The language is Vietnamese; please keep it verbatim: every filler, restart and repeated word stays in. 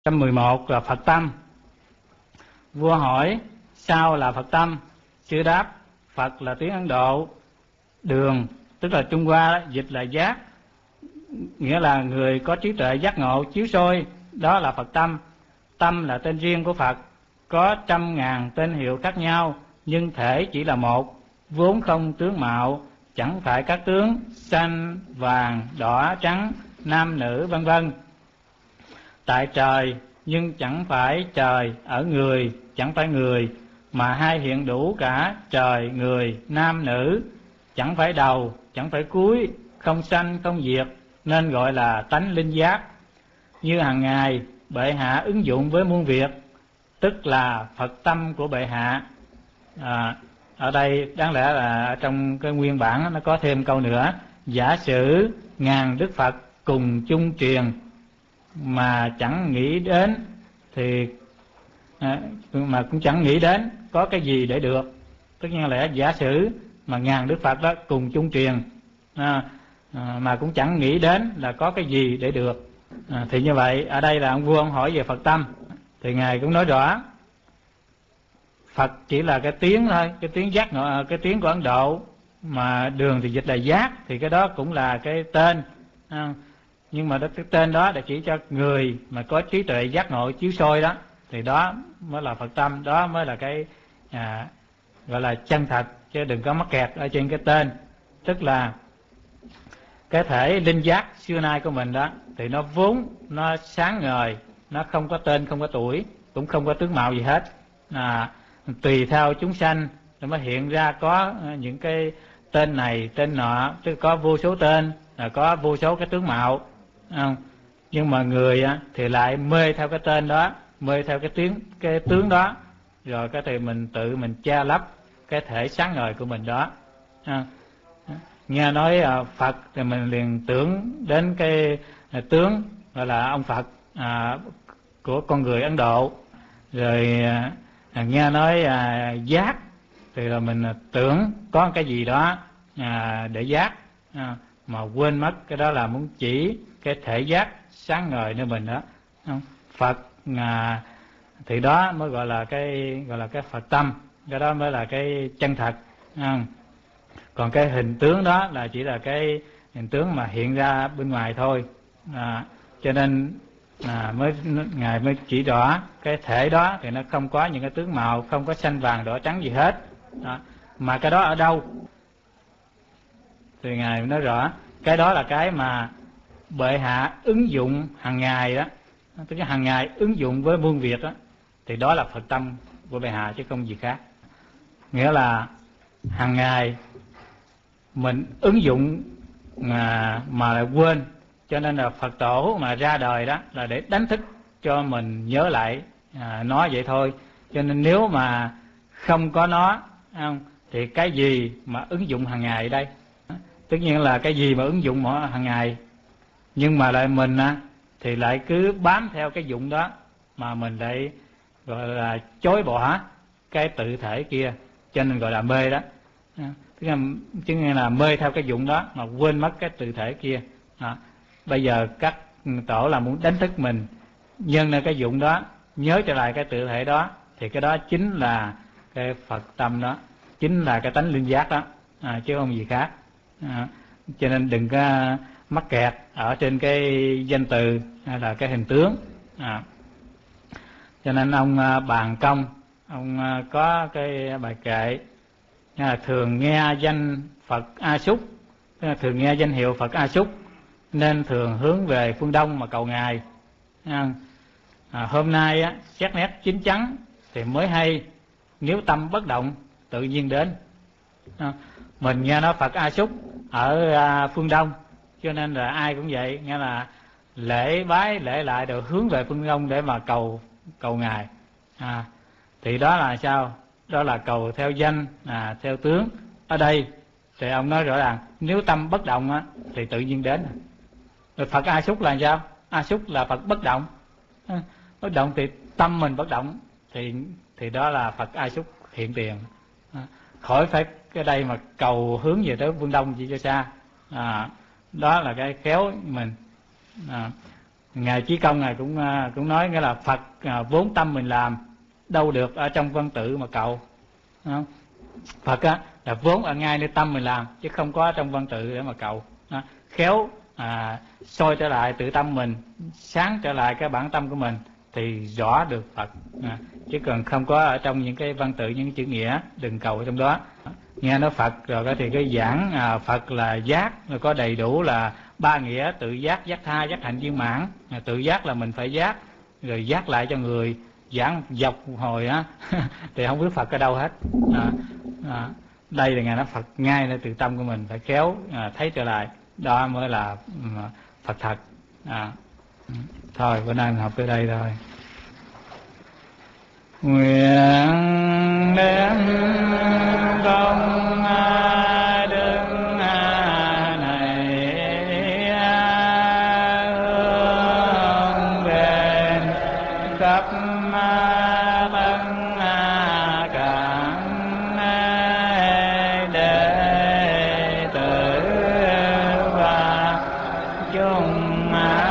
một trăm mười một là Phật tâm. Vua hỏi sao là Phật tâm? Sư đáp Phật là tiếng Ấn Độ, đường tức là Trung Hoa, dịch là giác, nghĩa là người có trí tuệ giác ngộ chiếu soi, đó là Phật tâm. Tâm là tên riêng của Phật, có trăm ngàn tên hiệu khác nhau, nhưng thể chỉ là một, vốn không tướng mạo, chẳng phải các tướng xanh, vàng, đỏ, trắng, nam nữ vân vân. Tại trời nhưng chẳng phải trời, ở người chẳng phải người, mà hai hiện đủ cả trời, người, nam, nữ, chẳng phải đầu, chẳng phải cuối, không sanh không diệt, nên gọi là tánh linh giác. Như hàng ngày bệ hạ ứng dụng với muôn việc, tức là Phật tâm của bệ hạ. À, ở đây đáng lẽ là ở trong cái nguyên bản nó có thêm câu nữa: giả sử ngàn đức Phật cùng chung truyền, mà chẳng nghĩ đến thì à, mà cũng chẳng nghĩ đến có cái gì để được. Tất nhiên là giả sử mà ngàn đức Phật đó cùng chung truyền à, à, mà cũng chẳng nghĩ đến là có cái gì để được. À, thì như vậy ở đây là ông vua ông hỏi về Phật tâm, thì ngài cũng nói rõ Phật chỉ là cái tiếng thôi, cái tiếng giác ngộ, cái tiếng của Ấn Độ, mà đường thì dịch là giác, thì cái đó cũng là cái tên à, nhưng mà đó, cái tên đó là chỉ cho người mà có trí tuệ giác ngộ chiếu soi đó, thì đó mới là Phật tâm, đó mới là cái à, gọi là chân thật, chứ đừng có mắc kẹt ở trên cái tên. Tức là cái thể linh giác xưa nay của mình đó thì nó vốn nó sáng ngời, nó không có tên, không có tuổi, cũng không có tướng mạo gì hết. À, tùy theo chúng sanh nó mới hiện ra có những cái tên này tên nọ, tức có vô số tên, có vô số cái tướng mạo. Không? Nhưng mà người thì lại mê theo cái tên đó, mê theo cái tiếng cái tướng đó, rồi cái thì mình tự mình che lấp cái thể sáng ngời của mình đó. À, nghe nói Phật thì mình liền tưởng đến cái tướng gọi là ông Phật à, của con người Ấn Độ. Rồi à, nghe nói à, giác thì là mình tưởng có cái gì đó à, để giác à, mà quên mất cái đó là muốn chỉ cái thể giác sáng ngời nơi mình đó. Phật à, thì đó mới gọi là cái gọi là cái Phật tâm, cái đó mới là cái chân thật. À, còn cái hình tướng đó là chỉ là cái hình tướng mà hiện ra bên ngoài thôi. À, cho nên à, mới ngài mới chỉ rõ cái thể đó thì nó không có những cái tướng màu, không có xanh vàng đỏ trắng gì hết. Đó. Mà cái đó ở đâu thì ngài nói rõ cái đó là cái mà bệ hạ ứng dụng hàng ngày đó, tức là hàng ngày ứng dụng với muôn việc đó, thì đó là Phật tâm của bệ hạ chứ không gì khác. Nghĩa là hàng ngày mình ứng dụng mà mà lại quên, cho nên là Phật tổ mà ra đời đó là để đánh thức cho mình nhớ lại à, nó vậy thôi. Cho nên nếu mà không có nó không, thì cái gì mà ứng dụng hàng ngày đây? Tất nhiên là cái gì mà ứng dụng mỗi hàng ngày, nhưng mà lại mình á, thì lại cứ bám theo cái dụng đó, mà mình lại gọi là chối bỏ cái tự thể kia, cho nên gọi là mê đó. Tức là, chứ nghe là mê theo cái dụng đó mà quên mất cái tự thể kia. À, bây giờ các tổ là muốn đánh thức mình nhân lên cái dụng đó, nhớ trở lại cái tự thể đó, thì cái đó chính là cái Phật tâm đó, chính là cái tánh linh giác đó, à, chứ không gì khác. À, cho nên đừng có mắc kẹt ở trên cái danh từ hay là cái hình tướng. À, cho nên ông Bàn Công ông có cái bài kệ là thường nghe danh Phật A Xúc, thường nghe danh hiệu Phật A Xúc nên thường hướng về phương Đông mà cầu ngài. À, hôm nay á, xét nét chín chắn thì mới hay, nếu tâm bất động tự nhiên đến. À, mình nghe nói Phật A Xúc ở à, phương Đông, cho nên là ai cũng vậy, nghe là lễ bái lễ lại đều hướng về phương Đông để mà cầu cầu ngài. À, thì đó là sao? Đó là cầu theo danh, à, theo tướng. Ở đây thì ông nói rõ ràng nếu tâm bất động á, thì tự nhiên đến. Rồi Phật A Xúc là sao? A Xúc là Phật bất động. À, bất động thì tâm mình bất động, thì thì đó là Phật A Xúc hiện tiền. À, khỏi phải cái đây mà cầu hướng về tới phương Đông chỉ cho xa. À, đó là cái khéo mình. À, Ngài Chí Công ngài cũng cũng nói nghĩa là Phật vốn tâm mình làm, đâu được ở trong văn tự mà cầu, không? Phật á là vốn ở ngay nơi tâm mình làm, chứ không có trong văn tự để mà cầu. Đó. Khéo à, soi trở lại tự tâm mình, sáng trở lại cái bản tâm của mình thì rõ được Phật, à, chứ còn không có ở trong những cái văn tự, những cái chữ nghĩa, đừng cầu ở trong đó. Nghe nói Phật rồi thì cái giảng à, Phật là giác, rồi có đầy đủ là ba nghĩa: tự giác, giác tha, giác hạnh viên mãn. À, tự giác là mình phải giác, rồi giác lại cho người. Giảng dọc một hồi á thì không biết Phật ở đâu hết. À, à, đây là ngài nói Phật ngay nơi tự tâm của mình, phải khéo à, thấy trở lại, đó mới là um, Phật thật. À, thôi bữa nay mình học tới đây thôi. Nguyện đến công đức này hướng về khắp đệ tử và chúng